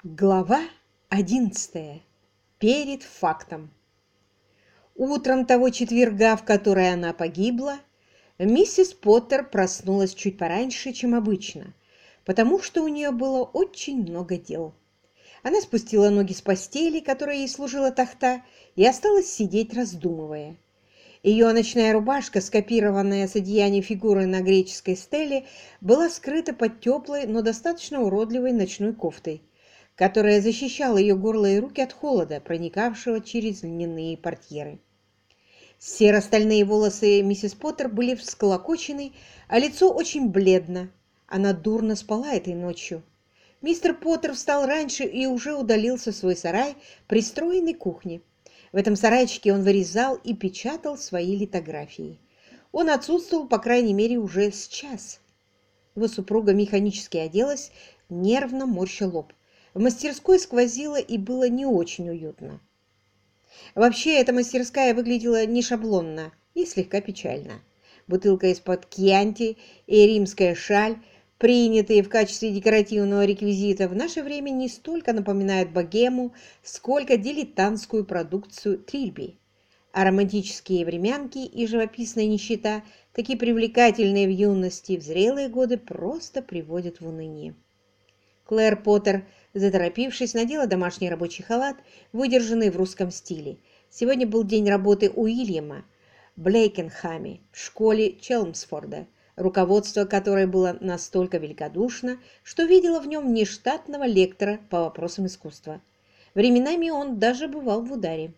Глава 11. Перед фактом. Утром того четверга, в который она погибла, миссис Поттер проснулась чуть пораньше, чем обычно, потому что у нее было очень много дел. Она спустила ноги с постели, которая ей служила тахта, и осталась сидеть, раздумывая. Ее ночная рубашка, скопированная с одеяния фигуры на греческой стеле, была скрыта под теплой, но достаточно уродливой ночной кофтой, которая защищала ее горло и руки от холода, проникавшего через льняные портьеры. Серо-стальные волосы миссис Поттер были всколокочены, а лицо очень бледно. Она дурно спала этой ночью. Мистер Поттер встал раньше и уже удалился в свой сарай, пристроенный к кухне. В этом сарайчике он вырезал и печатал свои литографии. Он отсутствовал, по крайней мере, уже с час. Его супруга механически оделась, нервно морща лоб. В мастерской сквозило и было не очень уютно. Вообще, эта мастерская выглядела не шаблонно и слегка печально. Бутылка из-под кьянти и римская шаль, принятые в качестве декоративного реквизита, в наше время не столько напоминают богему, сколько дилетантскую продукцию Трильби. А романтические времянки и живописная нищета, такие привлекательные в юности, в зрелые годы просто приводят в уныние. Клэр Поттер, заторопившись, надела домашний рабочий халат, выдержанный в русском стиле. Сегодня был день работы Уильяма в Блейкенхаме, в школе Челмсфорда, руководство которой было настолько великодушно, что видело в нем нештатного лектора по вопросам искусства. Временами он даже бывал в ударе.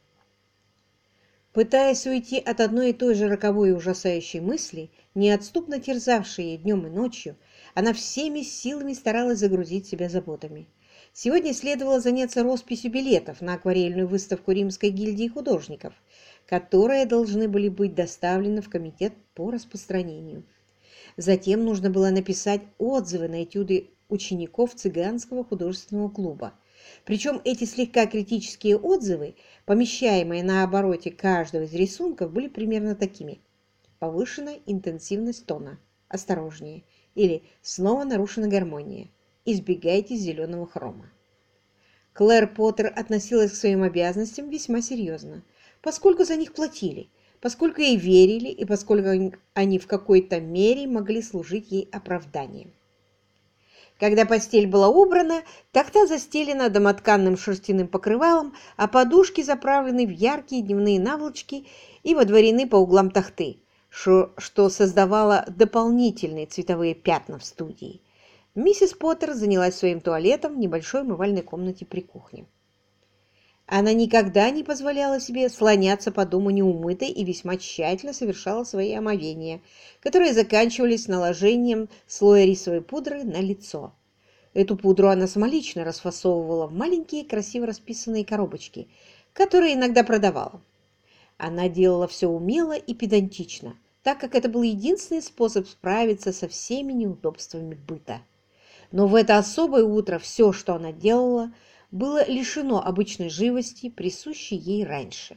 Пытаясь уйти от одной и той же роковой и ужасающей мысли, неотступно терзавшей ее днем и ночью, она всеми силами старалась загрузить себя заботами. Сегодня следовало заняться росписью билетов на акварельную выставку Римской гильдии художников, которые должны были быть доставлены в комитет по распространению. Затем нужно было написать отзывы на этюды учеников цыганского художественного клуба. Причем эти слегка критические отзывы, помещаемые на обороте каждого из рисунков, были примерно такими: повышенная интенсивность тона, осторожнее, или снова нарушена гармония, избегайте зеленого хрома. Клэр Поттер относилась к своим обязанностям весьма серьезно, поскольку за них платили, поскольку ей верили и поскольку они в какой-то мере могли служить ей оправданием. Когда постель была убрана, тахта застелена домотканным шерстяным покрывалом, а подушки заправлены в яркие дневные наволочки и водворены по углам тахты, что создавало дополнительные цветовые пятна в студии. Миссис Поттер занялась своим туалетом в небольшой умывальной комнате при кухне. Она никогда не позволяла себе слоняться по дому неумытой и весьма тщательно совершала свои омовения, которые заканчивались наложением слоя рисовой пудры на лицо. Эту пудру она самолично расфасовывала в маленькие красиво расписанные коробочки, которые иногда продавала. Она делала все умело и педантично, так как это был единственный способ справиться со всеми неудобствами быта. Но в это особое утро все, что она делала, было лишено обычной живости, присущей ей раньше.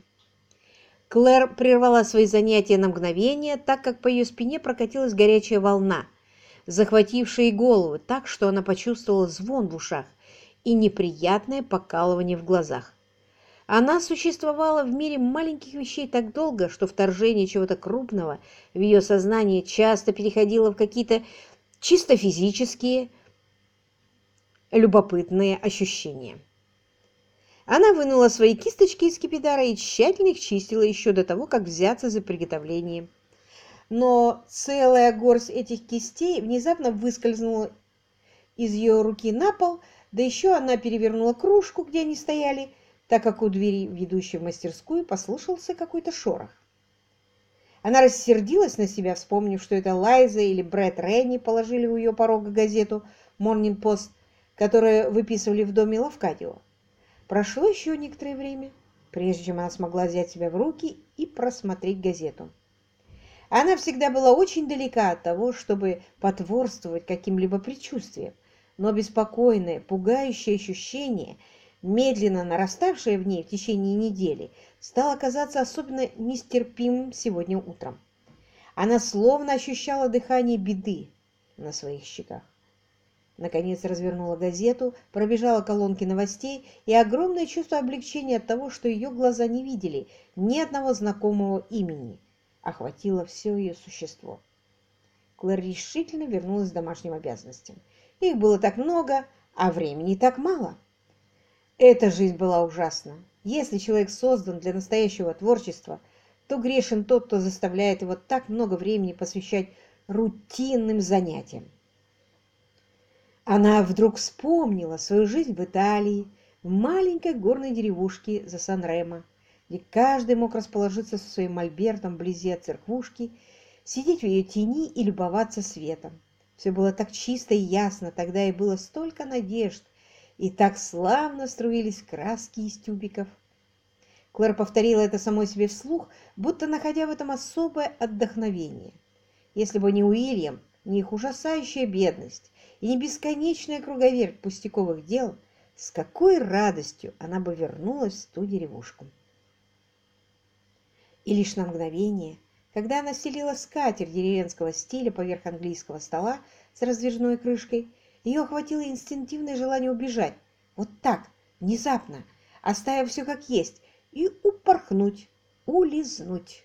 Клэр прервала свои занятия на мгновение, так как по ее спине прокатилась горячая волна, захватившая ей голову так, что она почувствовала звон в ушах и неприятное покалывание в глазах. Она существовала в мире маленьких вещей так долго, что вторжение чего-то крупного в ее сознание часто переходило в какие-то чисто физические, любопытные ощущения. Она вынула свои кисточки из скипидара и тщательно их чистила еще до того, как взяться за приготовление. Но целая горсть этих кистей внезапно выскользнула из ее руки на пол, да еще она перевернула кружку, где они стояли, так как у двери, ведущей в мастерскую, послышался какой-то шорох. Она рассердилась на себя, вспомнив, что это Лайза или Брэд Ренни положили у ее порога газету «Морнинг Пост», которую выписывали в доме Лавкадио. Прошло еще некоторое время, прежде чем она смогла взять себя в руки и просмотреть газету. Она всегда была очень далека от того, чтобы потворствовать каким-либо предчувствиям, но беспокойное, пугающее ощущение, медленно нараставшее в ней в течение недели, стало казаться особенно нестерпимым сегодня утром. Она словно ощущала дыхание беды на своих щеках. Наконец развернула газету, пробежала колонки новостей, и огромное чувство облегчения от того, что ее глаза не видели ни одного знакомого имени, охватило все ее существо. Клэр решительно вернулась к домашним обязанностям. Их было так много, а времени так мало. Эта жизнь была ужасна. Если человек создан для настоящего творчества, то грешен тот, кто заставляет его так много времени посвящать рутинным занятиям. Она вдруг вспомнила свою жизнь в Италии, в маленькой горной деревушке за Сан-Ремо, где каждый мог расположиться со своим мольбертом вблизи от церквушки, сидеть в ее тени и любоваться светом. Все было так чисто и ясно, тогда и было столько надежд, и так славно струились краски из тюбиков. Клэр повторила это самой себе вслух, будто находя в этом особое отдохновение. Если бы не Уильям, не их ужасающая бедность и не бесконечная круговерть пустяковых дел, с какой радостью она бы вернулась в ту деревушку. И лишь на мгновение, когда она стелила скатерть деревенского стиля поверх английского стола с раздвижной крышкой, ее охватило инстинктивное желание убежать, вот так, внезапно, оставив все как есть, и упорхнуть, улизнуть.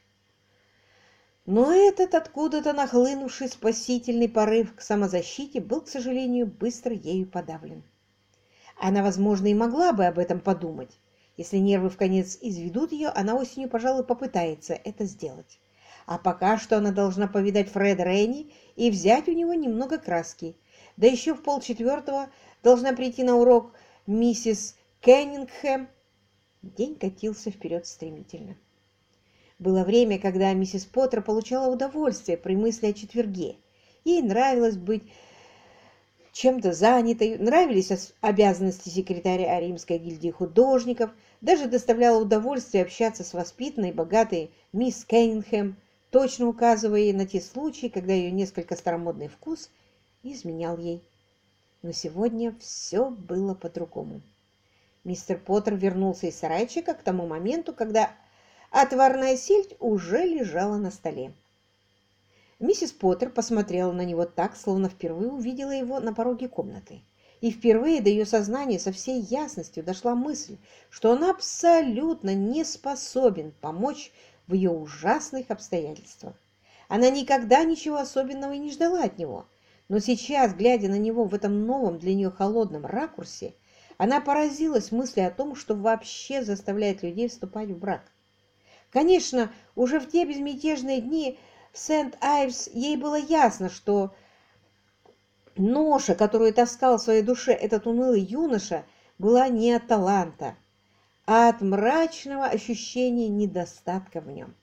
Но этот откуда-то нахлынувший спасительный порыв к самозащите был, к сожалению, быстро ею подавлен. Она, возможно, и могла бы об этом подумать. Если нервы вконец изведут ее, она осенью, пожалуй, попытается это сделать. А пока что она должна повидать Фреда Ренни и взять у него немного краски. Да еще в 3:30 должна прийти на урок миссис Кеннингхэм. День катился вперед стремительно. Было время, когда миссис Поттер получала удовольствие при мысли о четверге. Ей нравилось быть чем-то занятой, нравились обязанности секретаря Римской гильдии художников, даже доставляло удовольствие общаться с воспитанной, богатой мисс Кеннингхэм, точно указывая ей на те случаи, когда ее несколько старомодный вкус изменял ей. Но сегодня все было по-другому. Мистер Поттер вернулся из сарайчика к тому моменту, когда отварная сельдь уже лежала на столе. Миссис Поттер посмотрела на него так, словно впервые увидела его на пороге комнаты. И впервые до ее сознания со всей ясностью дошла мысль, что он абсолютно не способен помочь в ее ужасных обстоятельствах. Она никогда ничего особенного и не ждала от него, но сейчас, глядя на него в этом новом для нее холодном ракурсе, она поразилась мысли о том, что вообще заставляет людей вступать в брак. Конечно, уже в те безмятежные дни в Сент-Айвс ей было ясно, что ноша, которую таскал в своей душе этот унылый юноша, была не от таланта, а от мрачного ощущения недостатка в нем.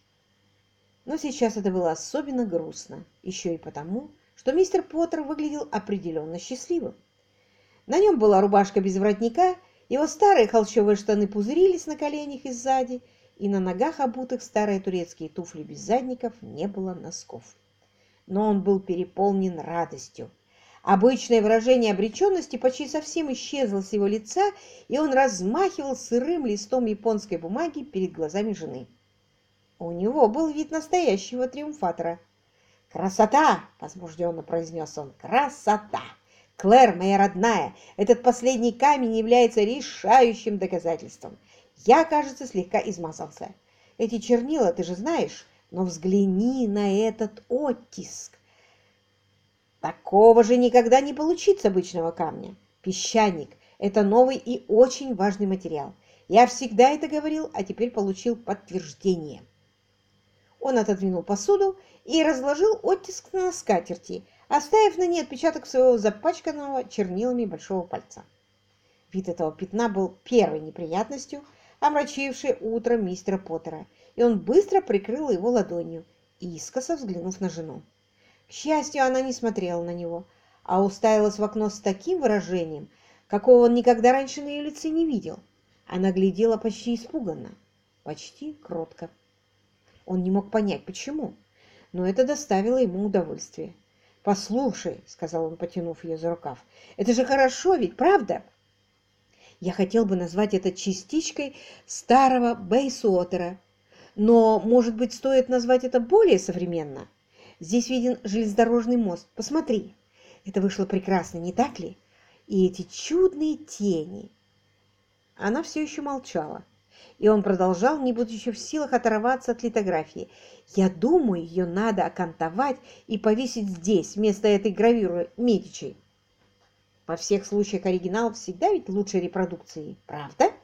Но сейчас это было особенно грустно, еще и потому, что мистер Поттер выглядел определенно счастливым. На нем была рубашка без воротника, его старые холщовые штаны пузырились на коленях и сзади, и на ногах, обутых старые турецкие туфли без задников, не было носков. Но он был переполнен радостью. Обычное выражение обреченности почти совсем исчезло с его лица, и он размахивал сырым листом японской бумаги перед глазами жены. У него был вид настоящего триумфатора. «Красота!» — возбужденно произнес он. «Красота! Клэр, моя родная, этот последний камень является решающим доказательством. Я, кажется, слегка измазался. Эти чернила, ты же знаешь, но взгляни на этот оттиск. Такого же никогда не получить с обычного камня. Песчаник – это новый и очень важный материал. Я всегда это говорил, а теперь получил подтверждение». Он отодвинул посуду и разложил оттиск на скатерти, оставив на ней отпечаток своего запачканного чернилами большого пальца. Вид этого пятна был первой неприятностью, омрачившей утро мистера Поттера, и он быстро прикрыл его ладонью, искоса взглянув на жену. К счастью, она не смотрела на него, а уставилась в окно с таким выражением, какого он никогда раньше на ее лице не видел. Она глядела почти испуганно, почти кротко. Он не мог понять, почему, но это доставило ему удовольствие. «Послушай», — сказал он, потянув ее за рукав, — «это же хорошо ведь, правда? Я хотел бы назвать это частичкой старого Бейсуотера, но, может быть, стоит назвать это более современно? Здесь виден железнодорожный мост. Посмотри, Это вышло прекрасно, не так ли? И эти чудные тени. Она все еще молчала, и он продолжал, не будучи в силах оторваться от литографии. «Я думаю, ее надо окантовать и повесить здесь, вместо этой гравюры Медичей. Во всех случаях оригинал всегда ведь лучше репродукции, правда?»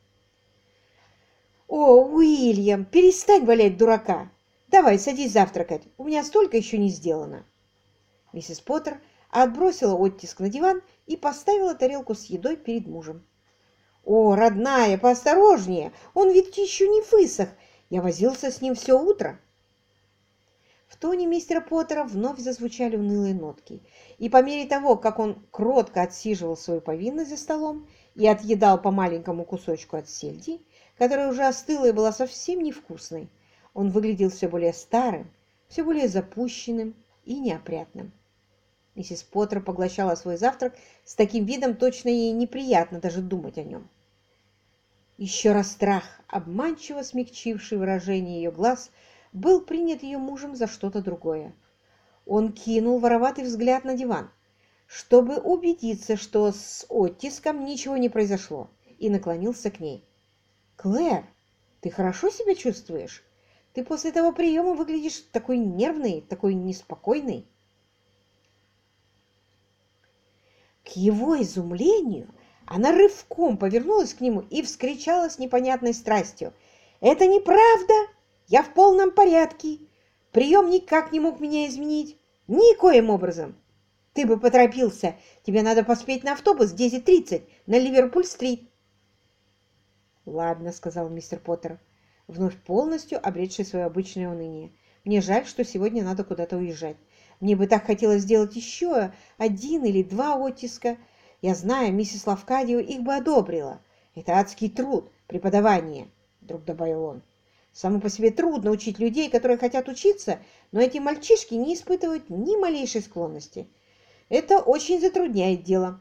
«О, Уильям, перестань валять дурака! Давай, садись завтракать, у меня столько еще не сделано». Миссис Поттер отбросила оттиск на диван и поставила тарелку с едой перед мужем. «О, родная, поосторожнее! Он ведь еще не высох! Я возился с ним все утро!» В тоне мистера Поттера вновь зазвучали унылые нотки, и по мере того, как он кротко отсиживал свою повинность за столом и отъедал по маленькому кусочку от сельди, которая уже остыла и была совсем невкусной, он выглядел все более старым, все более запущенным и неопрятным. Миссис Поттер поглощала свой завтрак с таким видом, точно ей неприятно даже думать о нем. Еще раз страх, обманчиво смягчивший выражение ее глаз, был принят ее мужем за что-то другое. Он кинул вороватый взгляд на диван, чтобы убедиться, что с оттиском ничего не произошло, и наклонился к ней. «Клэр, ты хорошо себя чувствуешь? Ты после того приема выглядишь такой нервный, такой неспокойный». К его изумлению она рывком повернулась к нему и вскричала с непонятной страстью. «Это неправда! Я в полном порядке! Прием никак не мог меня изменить! Никоим образом! Ты бы поторопился! Тебе надо поспеть на автобус в 10:30 на Ливерпуль-стрит!» «Ладно», — сказал мистер Поттер, вновь полностью обретший свое обычное уныние. «Мне жаль, что сегодня надо куда-то уезжать. Мне бы так хотелось сделать еще 1 или 2 оттиска. Я знаю, миссис Лавкадио их бы одобрила. Это адский труд, преподавание», — вдруг добавил он. «Само по себе трудно учить людей, которые хотят учиться, но эти мальчишки не испытывают ни малейшей склонности. Это очень затрудняет дело».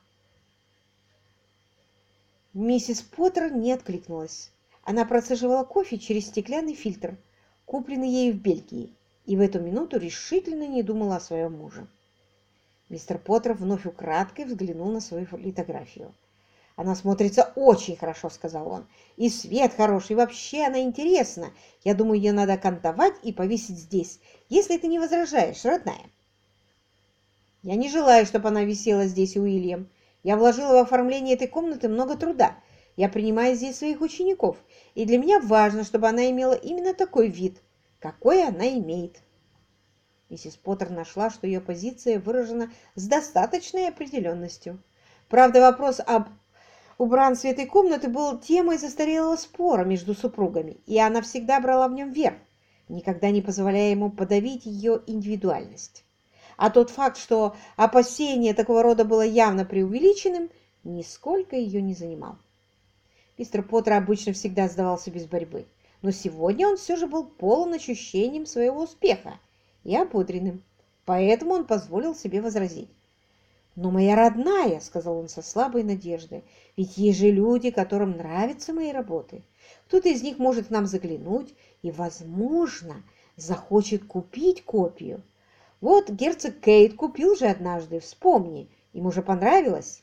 Миссис Поттер не откликнулась. Она процеживала кофе через стеклянный фильтр, купленный ею в Бельгии, и в эту минуту решительно не думала о своем муже. Мистер Поттер вновь украдкой взглянул на свою литографию. «Она смотрится очень хорошо», — сказал он. «И свет хороший, и вообще она интересна. Я думаю, ее надо окантовать и повесить здесь, если ты не возражаешь, родная». «Я не желаю, чтобы она висела здесь, Уильям. Я вложила в оформление этой комнаты много труда. Я принимаю здесь своих учеников, и для меня важно, чтобы она имела именно такой вид, какой она имеет». Миссис Поттер нашла, что ее позиция выражена с достаточной определенностью. Правда, вопрос об убранстве этой комнаты был темой застарелого спора между супругами, и она всегда брала в нем верх, никогда не позволяя ему подавить ее индивидуальность. А тот факт, что опасение такого рода было явно преувеличенным, нисколько ее не занимал. Мистер Поттер обычно всегда сдавался без борьбы, но сегодня он все же был полон ощущением своего успеха и ободренным, поэтому он позволил себе возразить. «Но моя родная», — сказал он со слабой надеждой, — «ведь есть же люди, которым нравятся мои работы. Кто-то из них может к нам заглянуть и, возможно, захочет купить копию. Вот герцог Кейт купил же однажды, вспомни, ему же понравилось».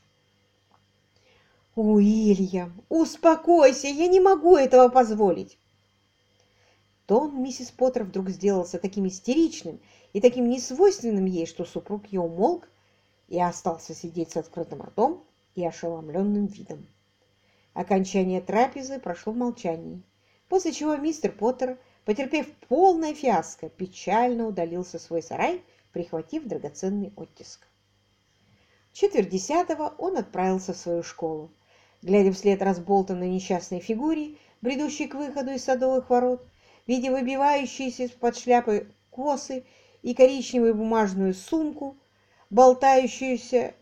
«Уильям, успокойся, я не могу этого позволить». Тон миссис Поттер вдруг сделался таким истеричным и таким несвойственным ей, что супруг ее умолк и остался сидеть с открытым ртом и ошеломленным видом. Окончание трапезы прошло в молчании, после чего мистер Поттер, потерпев полное фиаско, печально удалился в свой сарай, прихватив драгоценный оттиск. В 9:45 он отправился в свою школу. Глядя вслед разболтанной несчастной фигуре, бредущей к выходу из садовых ворот, видя выбивающиеся из-под шляпы косы и коричневую бумажную сумку, болтающуюся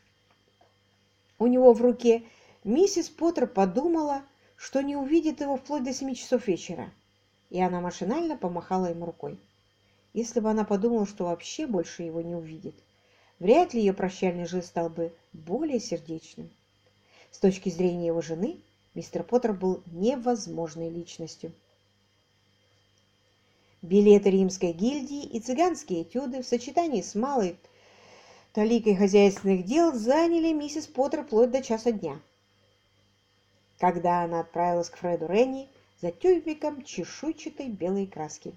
у него в руке, миссис Поттер подумала, что не увидит его вплоть до 7 часов вечера, и она машинально помахала ему рукой. Если бы она подумала, что вообще больше его не увидит, вряд ли ее прощальный жест стал бы более сердечным. С точки зрения его жены, мистер Поттер был невозможной личностью. Билеты римской гильдии и цыганские этюды в сочетании с малой толикой хозяйственных дел заняли миссис Поттер вплоть до часа дня, когда она отправилась к Фреду Ренни за тюбиком чешуйчатой белой краски.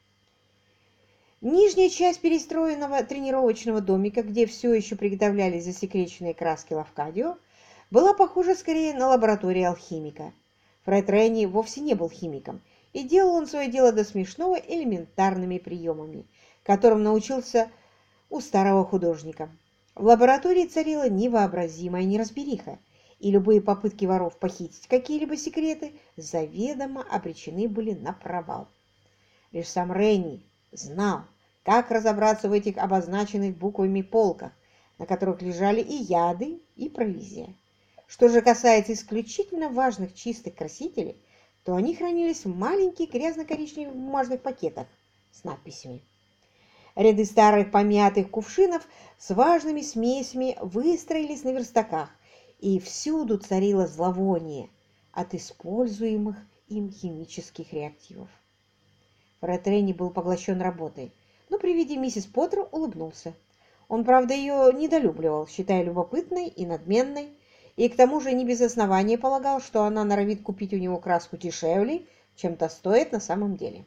Нижняя часть перестроенного тренировочного домика, где все еще приготовлялись засекреченные краски Лавкадио, была похожа скорее на лабораторию алхимика. Фред Ренни вовсе не был химиком, и делал он свое дело до смешного элементарными приемами, которым научился у старого художника. В лаборатории царила невообразимая неразбериха, и любые попытки воров похитить какие-либо секреты заведомо обречены были на провал. Лишь сам Ренни знал, как разобраться в этих обозначенных буквами полках, на которых лежали и яды, и провизия. Что же касается исключительно важных чистых красителей, то они хранились в маленьких грязно-коричневых бумажных пакетах с надписями. Ряды старых помятых кувшинов с важными смесями выстроились на верстаках, и всюду царило зловоние от используемых им химических реактивов. Фред Ренни был поглощен работой, но при виде миссис Поттер улыбнулся. Он, правда, ее недолюбливал, считая любопытной и надменной, и к тому же не без основания полагал, что она норовит купить у него краску дешевле, чем то стоит на самом деле.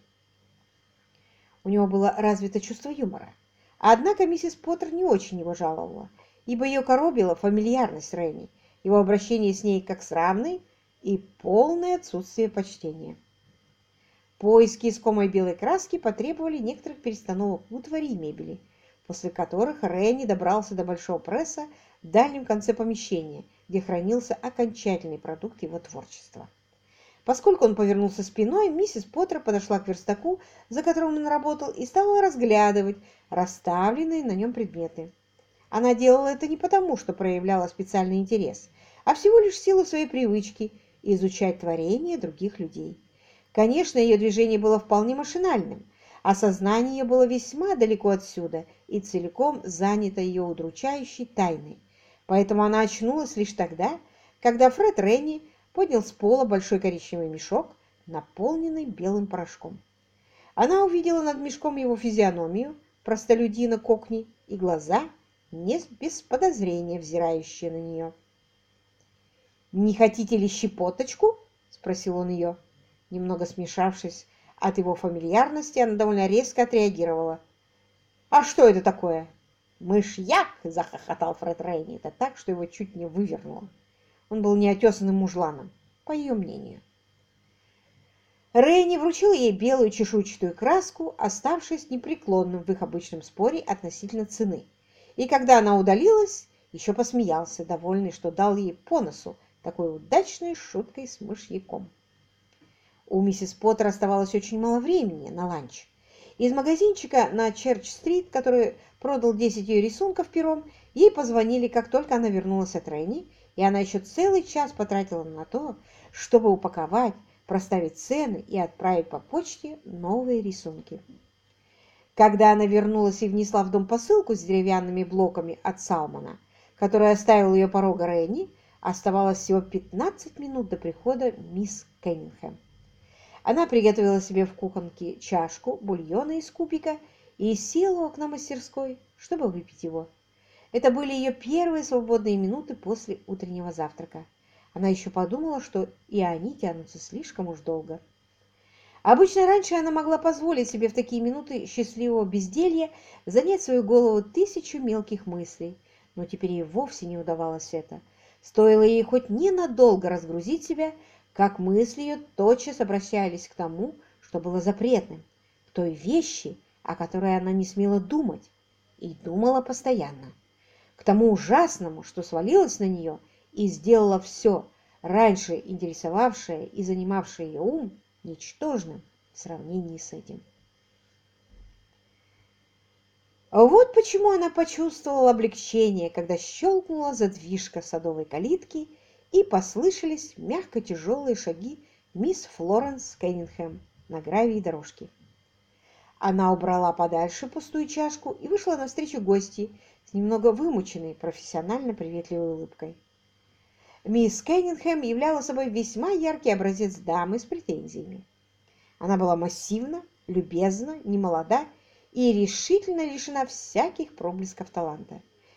У него было развито чувство юмора. Однако миссис Поттер не очень его жаловала, ибо ее коробила фамильярность Ренни, его обращение с ней как с равной и полное отсутствие почтения. Поиски искомой белой краски потребовали некоторых перестановок в утвари и мебели, после которых Ренни добрался до большого пресса в дальнем конце помещения, где хранился окончательный продукт его творчества. Поскольку он повернулся спиной, миссис Поттер подошла к верстаку, за которым он работал, и стала разглядывать расставленные на нем предметы. Она делала это не потому, что проявляла специальный интерес, а всего лишь в силу своей привычки изучать творения других людей. Конечно, ее движение было вполне машинальным, а сознание ее было весьма далеко отсюда и целиком занято ее удручающей тайной. Поэтому она очнулась лишь тогда, когда Фред Ренни поднял с пола большой коричневый мешок, наполненный белым порошком. Она увидела над мешком его физиономию, простолюдина Кокни, и глаза, не без подозрения взирающие на нее. «Не хотите ли щепоточку?» – спросил он ее. Немного смешавшись от его фамильярности, она довольно резко отреагировала. «А что это такое?» «Мышьяк!» – захохотал Фред Ренни. Это так, что его чуть не вывернуло. Он был неотесанным мужланом, по ее мнению. Ренни вручил ей белую чешуйчатую краску, оставшись непреклонным в их обычном споре относительно цены. И когда она удалилась, еще посмеялся, довольный, что дал ей по носу такой удачной шуткой с мышьяком. У миссис Поттер оставалось очень мало времени на ланч. Из магазинчика на Черч-стрит, который продал 10 ее рисунков пером, ей позвонили, как только она вернулась от Ренни, и она еще целый час потратила на то, чтобы упаковать, проставить цены и отправить по почте новые рисунки. Когда она вернулась и внесла в дом посылку с деревянными блоками от Салмона, который оставил ее порога Ренни, оставалось всего 15 минут до прихода мисс Кеннингем. Она приготовила себе в кухонке чашку бульона из кубика и села у окна мастерской, чтобы выпить его. Это были ее первые свободные минуты после утреннего завтрака. Она еще подумала, что и они тянутся слишком уж долго. Обычно раньше она могла позволить себе в такие минуты счастливого безделья занять свою голову 1000 мелких мыслей, но теперь ей вовсе не удавалось это. Стоило ей хоть ненадолго разгрузить себя, как мысли ее тотчас обращались к тому, что было запретным, к той вещи, о которой она не смела думать, и думала постоянно, к тому ужасному, что свалилось на нее и сделало все, раньше интересовавшее и занимавшее ее ум, ничтожным в сравнении с этим. Вот почему она почувствовала облегчение, когда щелкнула задвижка садовой калитки, и послышались мягко тяжелые шаги мисс Флоренс Кеннингем на гравии дорожки. Она убрала подальше пустую чашку и вышла навстречу гостье с немного вымученной, профессионально приветливой улыбкой. Мисс Кеннингем являла собой весьма яркий образец дамы с претензиями. Она была массивна, любезна, немолода и решительно лишена всяких проблесков таланта.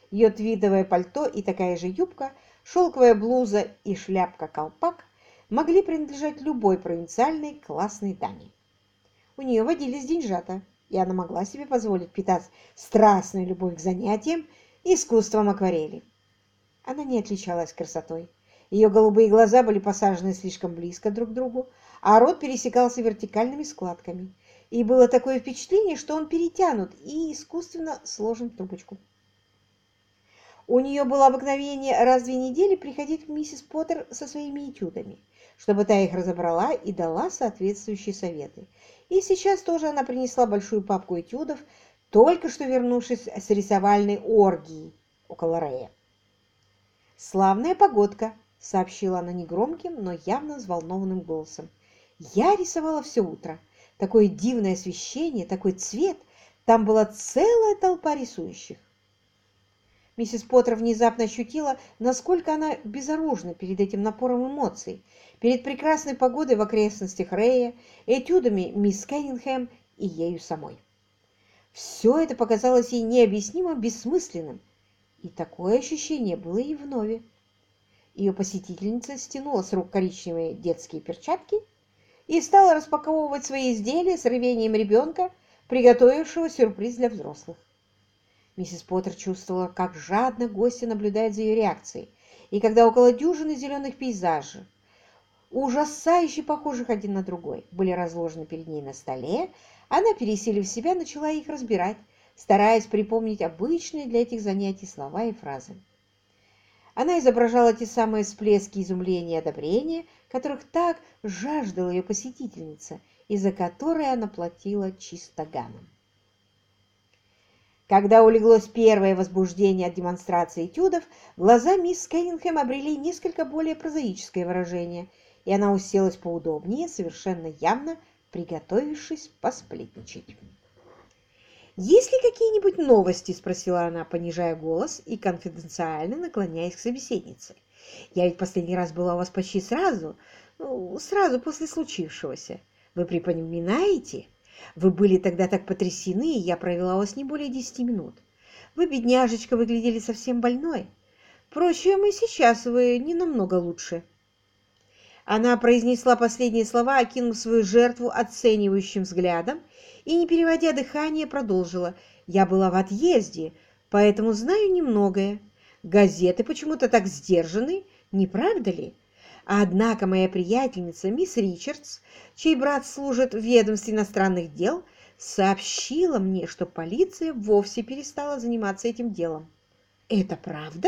Ее твидовое пальто и такая же юбка, шелковая блуза и шляпка-колпак могли принадлежать любой провинциальной классной даме. У нее водились деньжата, и она могла себе позволить питать страстную любовь к занятиям и искусством акварели. Она не отличалась красотой. Ее голубые глаза были посажены слишком близко друг к другу, а рот пересекался вертикальными складками. И было такое впечатление, что он перетянут и искусственно сложен в трубочку. У нее было обыкновение раз в 2 недели приходить к миссис Поттер со своими этюдами, чтобы та их разобрала и дала соответствующие советы. И сейчас тоже она принесла большую папку этюдов, только что вернувшись с рисовальной оргии около Рея. «Славная погодка», — сообщила она негромким, но явно взволнованным голосом. «Я рисовала все утро. Такое дивное освещение, такой цвет. Там была целая толпа рисующих». Миссис Поттер внезапно ощутила, насколько она безоружна перед этим напором эмоций, перед прекрасной погодой в окрестностях Рея, этюдами мисс Кеннингем и ею самой. Все это показалось ей необъяснимо бессмысленным, и такое ощущение было и вновь. Ее посетительница стянула с рук коричневые детские перчатки и стала распаковывать свои изделия с рвением ребенка, приготовившего сюрприз для взрослых. Миссис Поттер чувствовала, как жадно гостья наблюдает за ее реакцией, и когда около дюжины зеленых пейзажей, ужасающе похожих один на другой, были разложены перед ней на столе, она, пересилив себя, начала их разбирать, стараясь припомнить обычные для этих занятий слова и фразы. Она изображала те самые всплески изумления и одобрения, которых так жаждала ее посетительница, и за которые она платила чистоганом. Когда улеглось первое возбуждение от демонстрации этюдов, глаза мисс Кеннингем обрели несколько более прозаическое выражение, и она уселась поудобнее, совершенно явно приготовившись посплетничать. «Есть ли какие-нибудь новости?» – спросила она, понижая голос и конфиденциально наклоняясь к собеседнице. «Я ведь последний раз была у вас почти сразу после случившегося. Вы припоминаете? Вы были тогда так потрясены, и я провела у вас не более 10 минут. Вы, бедняжечка, выглядели совсем больной. Впрочем, и сейчас вы не намного лучше». Она произнесла последние слова, окинув свою жертву оценивающим взглядом, и, не переводя дыхание, продолжила. «Я была в отъезде, поэтому знаю немногое. Газеты почему-то так сдержаны, не правда ли? Однако моя приятельница, мисс Ричардс, чей брат служит в ведомстве иностранных дел, сообщила мне, что полиция вовсе перестала заниматься этим делом. Это правда?»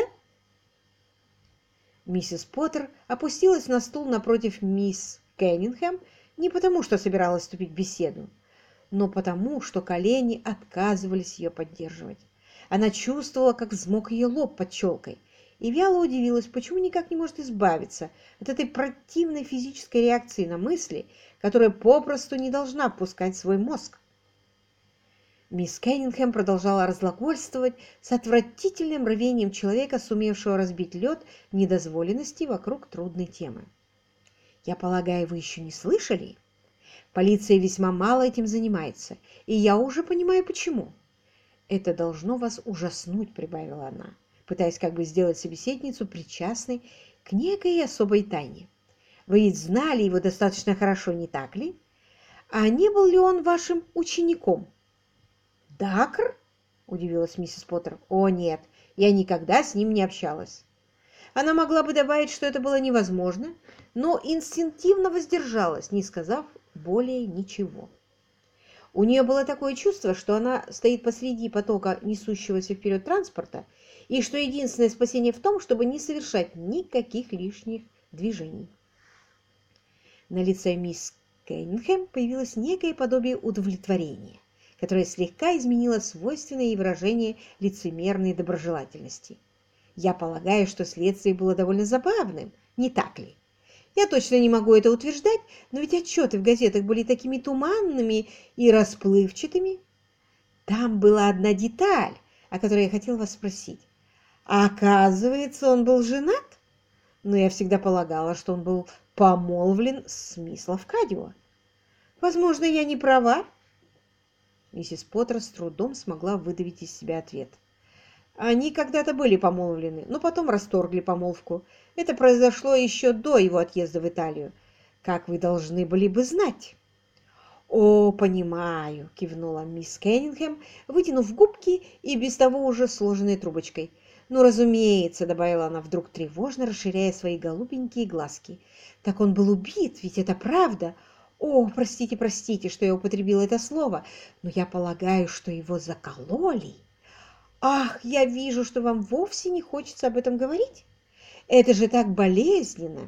Миссис Поттер опустилась на стул напротив мисс Кеннингем не потому, что собиралась вступить в беседу, но потому, что колени отказывались ее поддерживать. Она чувствовала, как взмок ее лоб под челкой, и вяло удивилась, почему никак не может избавиться от этой противной физической реакции на мысли, которая попросту не должна впускать в свой мозг. Мисс Кеннингем продолжала разглагольствовать с отвратительным рвением человека, сумевшего разбить лед недозволенности вокруг трудной темы. «Я полагаю, вы еще не слышали? Полиция весьма мало этим занимается, и я уже понимаю, почему. Это должно вас ужаснуть», — прибавила она, пытаясь как бы сделать собеседницу причастной к некой особой тайне. «Вы ведь знали его достаточно хорошо, не так ли? А не был ли он вашим учеником?» «Дакр?» – удивилась миссис Поттер. «О, нет, я никогда с ним не общалась». Она могла бы добавить, что это было невозможно, но инстинктивно воздержалась, не сказав более ничего. У нее было такое чувство, что она стоит посреди потока несущегося вперед транспорта, и что единственное спасение в том, чтобы не совершать никаких лишних движений. На лице мисс Кеннингем появилось некое подобие удовлетворения, которое слегка изменило свойственное ей выражение лицемерной доброжелательности. «Я полагаю, что следствие было довольно забавным, не так ли? Я точно не могу это утверждать, но ведь отчеты в газетах были такими туманными и расплывчатыми. Там была одна деталь, о которой я хотел вас спросить. А оказывается, он был женат? Но я всегда полагала, что он был помолвлен с мисс Лавкадио. Возможно, я не права?» Миссис Поттер с трудом смогла выдавить из себя ответ. Они когда-то были помолвлены, но потом расторгли помолвку. Это произошло еще до его отъезда в Италию, как вы должны были бы знать. «О, понимаю», — кивнула мисс Кеннингем, вытянув губки и без того уже сложенной трубочкой. «Ну, разумеется», — добавила она вдруг тревожно, расширяя свои голубенькие глазки. «Так он был убит, ведь это правда. О, простите, простите, что я употребила это слово, но я полагаю, что его закололи. Ах, я вижу, что вам вовсе не хочется об этом говорить. Это же так болезненно!»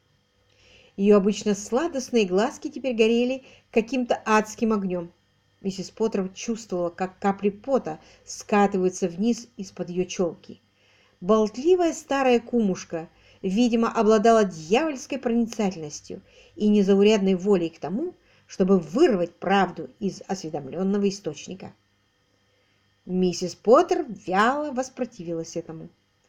Ее обычно сладостные глазки теперь горели каким-то адским огнем. Миссис Поттер чувствовала, как капли пота скатываются вниз из-под ее челки. Болтливая старая кумушка, видимо, обладала дьявольской проницательностью и незаурядной волей к тому, чтобы вырвать правду из осведомленного источника. Миссис Поттер вяло воспротивилась этому.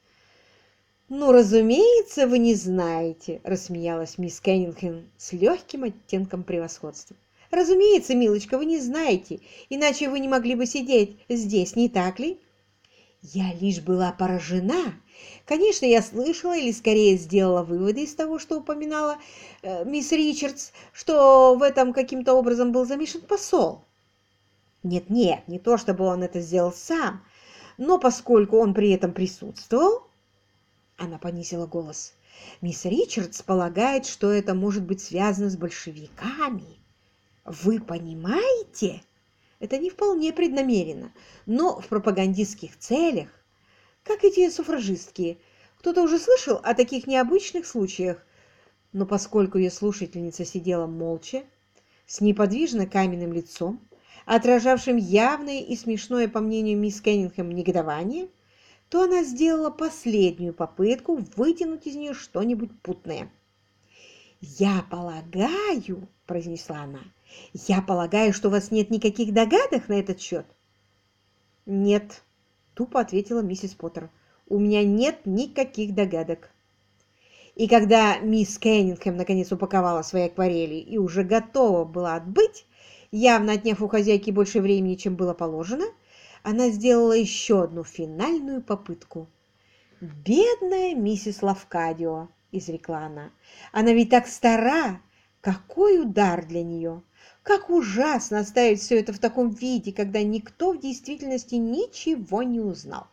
«Ну, разумеется, вы не знаете», — рассмеялась мисс Кеннингем с легким оттенком превосходства. «Разумеется, милочка, вы не знаете, иначе вы не могли бы сидеть здесь, не так ли?» «Я лишь была поражена. Конечно, я слышала, или скорее сделала выводы из того, что упоминала мисс Ричардс, что в этом каким-то образом был замешан посол. Нет-нет, не то чтобы он это сделал сам, но поскольку он при этом присутствовал...» Она понизила голос. «Мисс Ричардс полагает, что это может быть связано с большевиками. Вы понимаете? Это не вполне преднамеренно, но в пропагандистских целях, как эти суфражистки. Кто-то уже слышал о таких необычных случаях?» Но поскольку ее слушательница сидела молча, с неподвижно каменным лицом, отражавшим явное и смешное, по мнению мисс Кеннингем, негодование, то она сделала последнюю попытку вытянуть из нее что-нибудь путное. «Я полагаю», — произнесла она, — «я полагаю, что у вас нет никаких догадок на этот счет?» «Нет», — тупо ответила миссис Поттер, — «у меня нет никаких догадок». И когда мисс Кеннингем наконец упаковала свои акварели и уже готова была отбыть, явно отняв у хозяйки больше времени, чем было положено, она сделала еще одну финальную попытку. «Бедная миссис Лавкадио», — изрекла она, — «она ведь так стара! Какой удар для нее! Как ужасно оставить все это в таком виде, когда никто в действительности ничего не узнал!»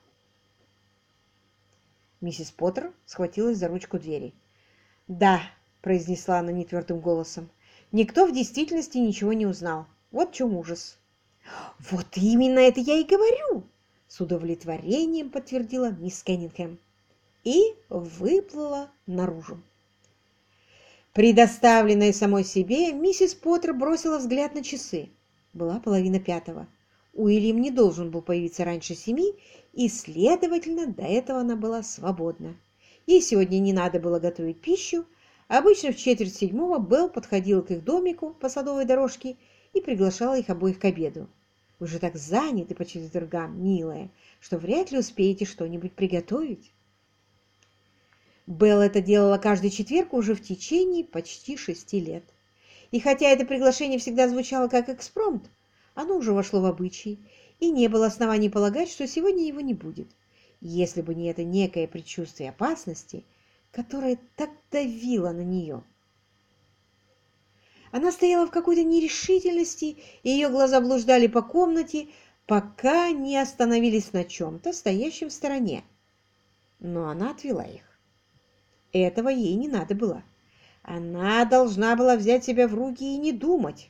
Миссис Поттер схватилась за ручку двери. «Да», — произнесла она нетвердым голосом, — «никто в действительности ничего не узнал. Вот в чем ужас». «Вот именно это я и говорю!» — с удовлетворением подтвердила мисс Кеннингем и выплыла наружу. Предоставленная самой себе, миссис Поттер бросила взгляд на часы. Была 4:30. Уильям не должен был появиться раньше 7, и, следовательно, до этого она была свободна. Ей сегодня не надо было готовить пищу. Обычно в 6:45 Белл подходила к их домику по садовой дорожке и приглашала их обоих к обеду. «Вы же так заняты по четвергам, милая, что вряд ли успеете что-нибудь приготовить». Белл это делала каждый четверг уже в течение почти 6 лет. И хотя это приглашение всегда звучало как экспромт, оно уже вошло в обычай, и не было оснований полагать, что сегодня его не будет, если бы не это некое предчувствие опасности, которое так давило на нее. Она стояла в какой-то нерешительности, и ее глаза блуждали по комнате, пока не остановились на чем-то, стоящем в стороне. Но она отвела их. Этого ей не надо было. Она должна была взять себя в руки и не думать.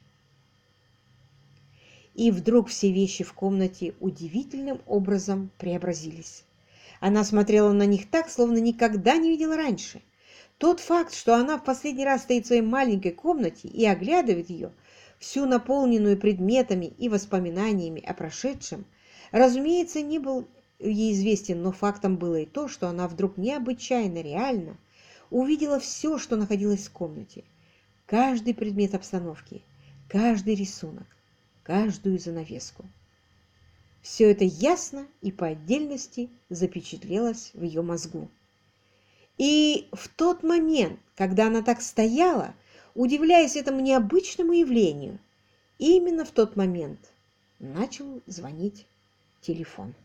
И вдруг все вещи в комнате удивительным образом преобразились. Она смотрела на них так, словно никогда не видела раньше. Тот факт, что она в последний раз стоит в своей маленькой комнате и оглядывает ее, всю наполненную предметами и воспоминаниями о прошедшем, разумеется, не был ей известен, но фактом было и то, что она вдруг необычайно реально увидела все, что находилось в комнате. Каждый предмет обстановки, каждый рисунок, каждую занавеску. Все это ясно и по отдельности запечатлелось в ее мозгу. И в тот момент, когда она так стояла, удивляясь этому необычному явлению, именно в тот момент начал звонить телефон.